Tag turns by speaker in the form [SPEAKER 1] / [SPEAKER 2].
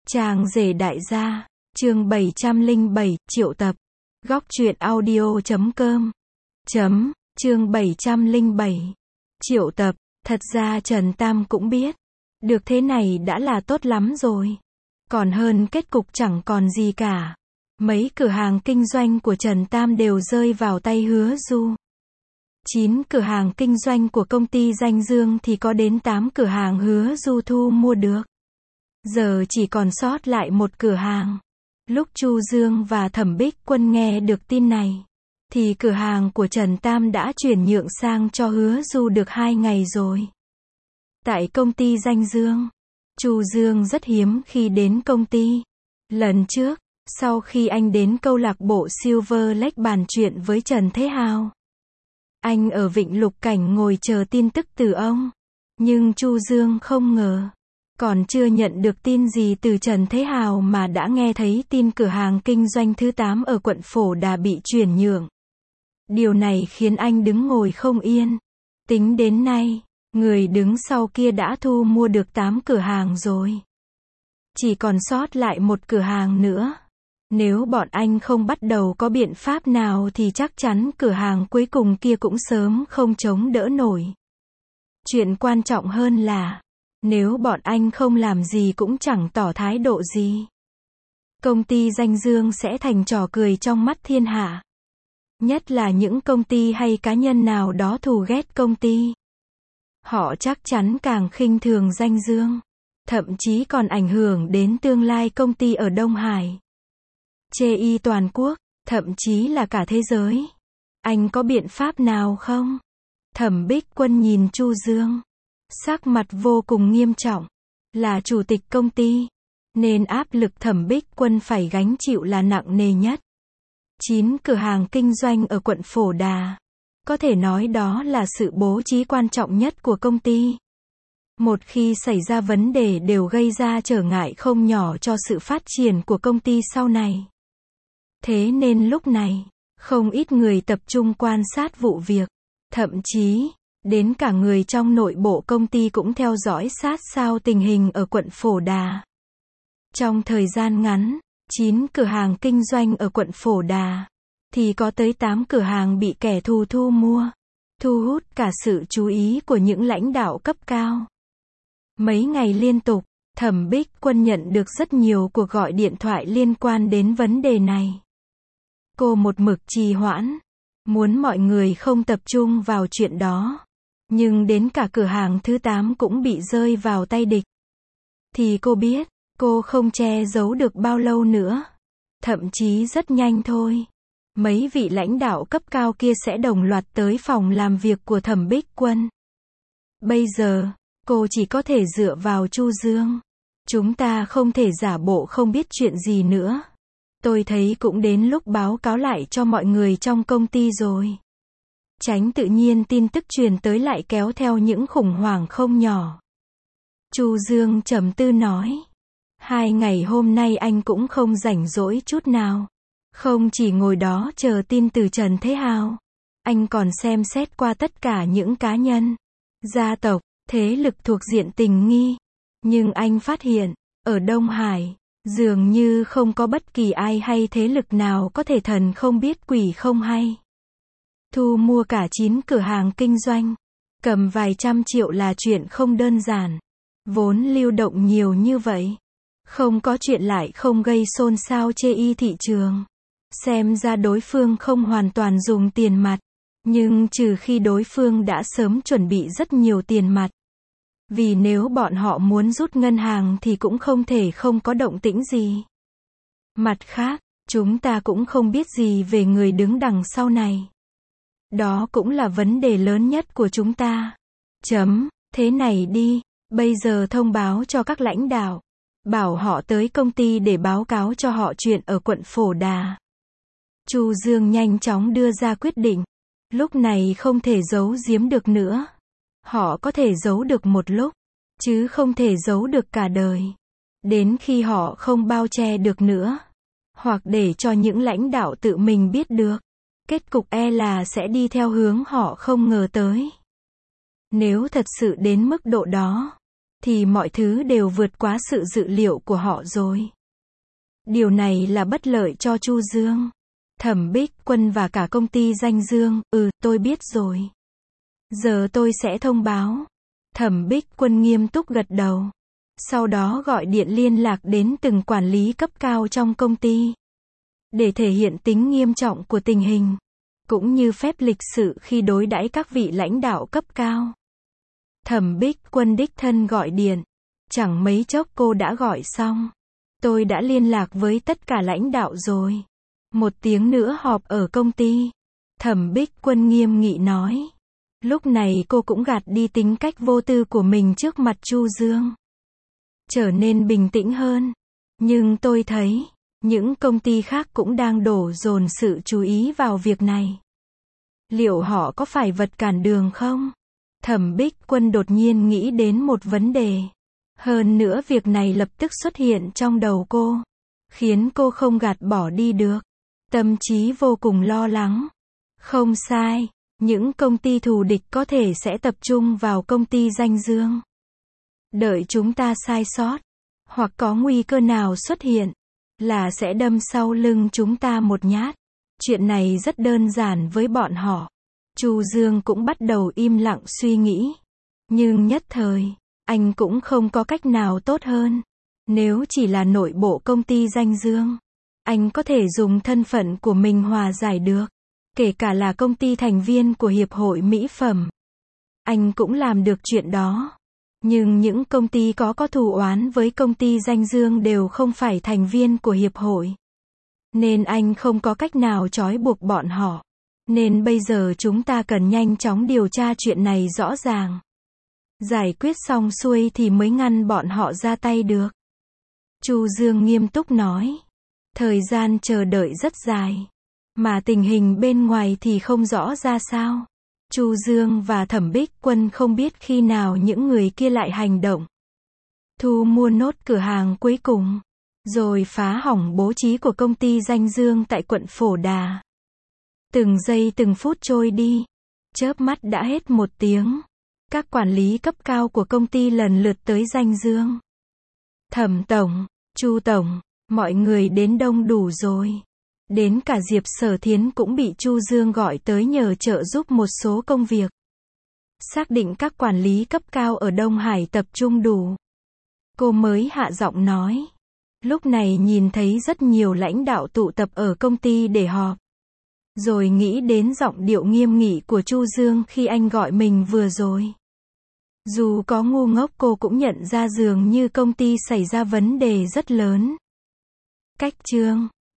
[SPEAKER 1] Chàng rể đại gia, chương 707, triệu tập. Góc truyện audio.com. Chương 707. Triệu tập, thật ra Trần Tam cũng biết. Được thế này đã là tốt lắm rồi. Còn hơn kết cục chẳng còn gì cả. Mấy cửa hàng kinh doanh của Trần Tam đều rơi vào tay Hứa Du. 9 cửa hàng kinh doanh của công ty Danh Dương thì có đến 8 cửa hàng Hứa Du thu mua được. Giờ chỉ còn sót lại một cửa hàng. Lúc Chu Dương và Thẩm Bích Quân nghe được tin này, thì cửa hàng của Trần Tam đã chuyển nhượng sang cho Hứa Du được 2 ngày rồi. Tại công ty Danh Dương, Chu Dương rất hiếm khi đến công ty. Lần trước, sau khi anh đến câu lạc bộ Silver Lake bàn chuyện với Trần Thế Hào, anh ở Vịnh Lục Cảnh ngồi chờ tin tức từ ông. Nhưng Chu Dương không ngờ, còn chưa nhận được tin gì từ Trần Thế Hào mà đã nghe thấy tin cửa hàng kinh doanh thứ 8 ở quận Phổ Đà bị chuyển nhượng. Điều này khiến anh đứng ngồi không yên. Tính đến nay, người đứng sau kia đã thu mua được 8 cửa hàng rồi. Chỉ còn sót lại một cửa hàng nữa. Nếu bọn anh không bắt đầu có biện pháp nào thì chắc chắn cửa hàng cuối cùng kia cũng sớm không chống đỡ nổi. Chuyện quan trọng hơn là, nếu bọn anh không làm gì cũng chẳng tỏ thái độ gì, công ty Danh Dương sẽ thành trò cười trong mắt thiên hạ. Nhất là những công ty hay cá nhân nào đó thù ghét công ty. Họ chắc chắn càng khinh thường Danh Dương. Thậm chí còn ảnh hưởng đến tương lai công ty ở Đông Hải. Chê y toàn quốc, thậm chí là cả thế giới. Anh có biện pháp nào không? Thẩm Bích Quân nhìn Chu Dương, sắc mặt vô cùng nghiêm trọng. Là chủ tịch công ty, nên áp lực Thẩm Bích Quân phải gánh chịu là nặng nề nhất. 9 cửa hàng kinh doanh ở quận Phổ Đà. Có thể nói đó là sự bố trí quan trọng nhất của công ty. Một khi xảy ra vấn đề đều gây ra trở ngại không nhỏ cho sự phát triển của công ty sau này. Thế nên lúc này, không ít người tập trung quan sát vụ việc. Thậm chí, đến cả người trong nội bộ công ty cũng theo dõi sát sao tình hình ở quận Phổ Đà. Trong thời gian ngắn, 9 cửa hàng kinh doanh ở quận Phổ Đà, thì có tới 8 cửa hàng bị kẻ thù thu mua, thu hút cả sự chú ý của những lãnh đạo cấp cao. Mấy ngày liên tục, Thẩm Bích Quân nhận được rất nhiều cuộc gọi điện thoại liên quan đến vấn đề này. Cô một mực trì hoãn, muốn mọi người không tập trung vào chuyện đó. Nhưng đến cả cửa hàng thứ 8 cũng bị rơi vào tay địch. Thì cô biết, cô không che giấu được bao lâu nữa. Thậm chí rất nhanh thôi. Mấy vị lãnh đạo cấp cao kia sẽ đồng loạt tới phòng làm việc của Thẩm Bích Quân. Bây giờ, cô chỉ có thể dựa vào Chu Dương. Chúng ta không thể giả bộ không biết chuyện gì nữa. Tôi thấy cũng đến lúc báo cáo lại cho mọi người trong công ty rồi. Tránh tự nhiên tin tức truyền tới lại kéo theo những khủng hoảng không nhỏ. Chu Dương trầm tư nói. 2 ngày hôm nay anh cũng không rảnh rỗi chút nào. Không chỉ ngồi đó chờ tin từ Trần Thế Hào. Anh còn xem xét qua tất cả những cá nhân, gia tộc, thế lực thuộc diện tình nghi. Nhưng anh phát hiện, ở Đông Hải, dường như không có bất kỳ ai hay thế lực nào có thể thần không biết quỷ không hay. Thu mua cả 9 cửa hàng kinh doanh, cầm vài trăm triệu là chuyện không đơn giản. Vốn lưu động nhiều như vậy, không có chuyện lại không gây xôn xao chê y thị trường. Xem ra đối phương không hoàn toàn dùng tiền mặt, nhưng trừ khi đối phương đã sớm chuẩn bị rất nhiều tiền mặt. Vì nếu bọn họ muốn rút ngân hàng thì cũng không thể không có động tĩnh gì. Mặt khác, chúng ta cũng không biết gì về người đứng đằng sau này. Đó cũng là vấn đề lớn nhất của chúng ta. Thế này đi, bây giờ thông báo cho các lãnh đạo, bảo họ tới công ty để báo cáo cho họ chuyện ở quận Phổ Đà. Chu Dương nhanh chóng đưa ra quyết định. Lúc này không thể giấu giếm được nữa. Họ có thể giấu được một lúc, chứ không thể giấu được cả đời. Đến khi họ không bao che được nữa, hoặc để cho những lãnh đạo tự mình biết được, kết cục là sẽ đi theo hướng họ không ngờ tới. Nếu thật sự đến mức độ đó, thì mọi thứ đều vượt quá sự dự liệu của họ rồi. Điều này là bất lợi cho Chu Dương, Thẩm Bích Quân và cả công ty Danh Dương. Tôi biết rồi. Giờ tôi sẽ thông báo. Thẩm Bích Quân nghiêm túc gật đầu. Sau đó gọi điện liên lạc đến từng quản lý cấp cao trong công ty. Để thể hiện tính nghiêm trọng của tình hình, cũng như phép lịch sự khi đối đãi các vị lãnh đạo cấp cao. Thẩm Bích Quân đích thân gọi điện. Chẳng mấy chốc cô đã gọi xong. Tôi đã liên lạc với tất cả lãnh đạo rồi. 1 tiếng nữa họp ở công ty. Thẩm Bích Quân nghiêm nghị nói. Lúc này cô cũng gạt đi tính cách vô tư của mình trước mặt Chu Dương, trở nên bình tĩnh hơn. Nhưng tôi thấy, những công ty khác cũng đang đổ dồn sự chú ý vào việc này. Liệu họ có phải vật cản đường không? Thẩm Bích Quân đột nhiên nghĩ đến một vấn đề. Hơn nữa việc này lập tức xuất hiện trong đầu cô, khiến cô không gạt bỏ đi được. Tâm trí vô cùng lo lắng. Không sai, những công ty thù địch có thể sẽ tập trung vào công ty Danh Dương. Đợi chúng ta sai sót, hoặc có nguy cơ nào xuất hiện, là sẽ đâm sau lưng chúng ta một nhát. Chuyện này rất đơn giản với bọn họ. Chu Dương cũng bắt đầu im lặng suy nghĩ. Nhưng nhất thời, anh cũng không có cách nào tốt hơn. Nếu chỉ là nội bộ công ty Danh Dương, anh có thể dùng thân phận của mình hòa giải được. Kể cả là công ty thành viên của Hiệp hội Mỹ phẩm, anh cũng làm được chuyện đó. Nhưng những công ty có thù oán với công ty Danh Dương đều không phải thành viên của Hiệp hội. Nên anh không có cách nào trói buộc bọn họ. Nên bây giờ chúng ta cần nhanh chóng điều tra chuyện này rõ ràng. Giải quyết xong xuôi thì mới ngăn bọn họ ra tay được. Chu Dương nghiêm túc nói. Thời gian chờ đợi rất dài, mà tình hình bên ngoài thì không rõ ra sao. Chu Dương và Thẩm Bích Quân không biết khi nào những người kia lại hành động. Thu mua nốt cửa hàng cuối cùng, rồi phá hỏng bố trí của công ty Danh Dương tại quận Phổ Đà. Từng giây từng phút trôi đi, chớp mắt đã hết 1 tiếng. Các quản lý cấp cao của công ty lần lượt tới Danh Dương. Thẩm Tổng, Chu Tổng, mọi người đến đông đủ rồi. Đến cả Diệp Sở Thiến cũng bị Chu Dương gọi tới nhờ trợ giúp một số công việc. Xác định các quản lý cấp cao ở Đông Hải tập trung đủ, cô mới hạ giọng nói. Lúc này nhìn thấy rất nhiều lãnh đạo tụ tập ở công ty để họp. Rồi nghĩ đến giọng điệu nghiêm nghị của Chu Dương khi anh gọi mình vừa rồi. Dù có ngu ngốc cô cũng nhận ra dường như công ty xảy ra vấn đề rất lớn. Cách chương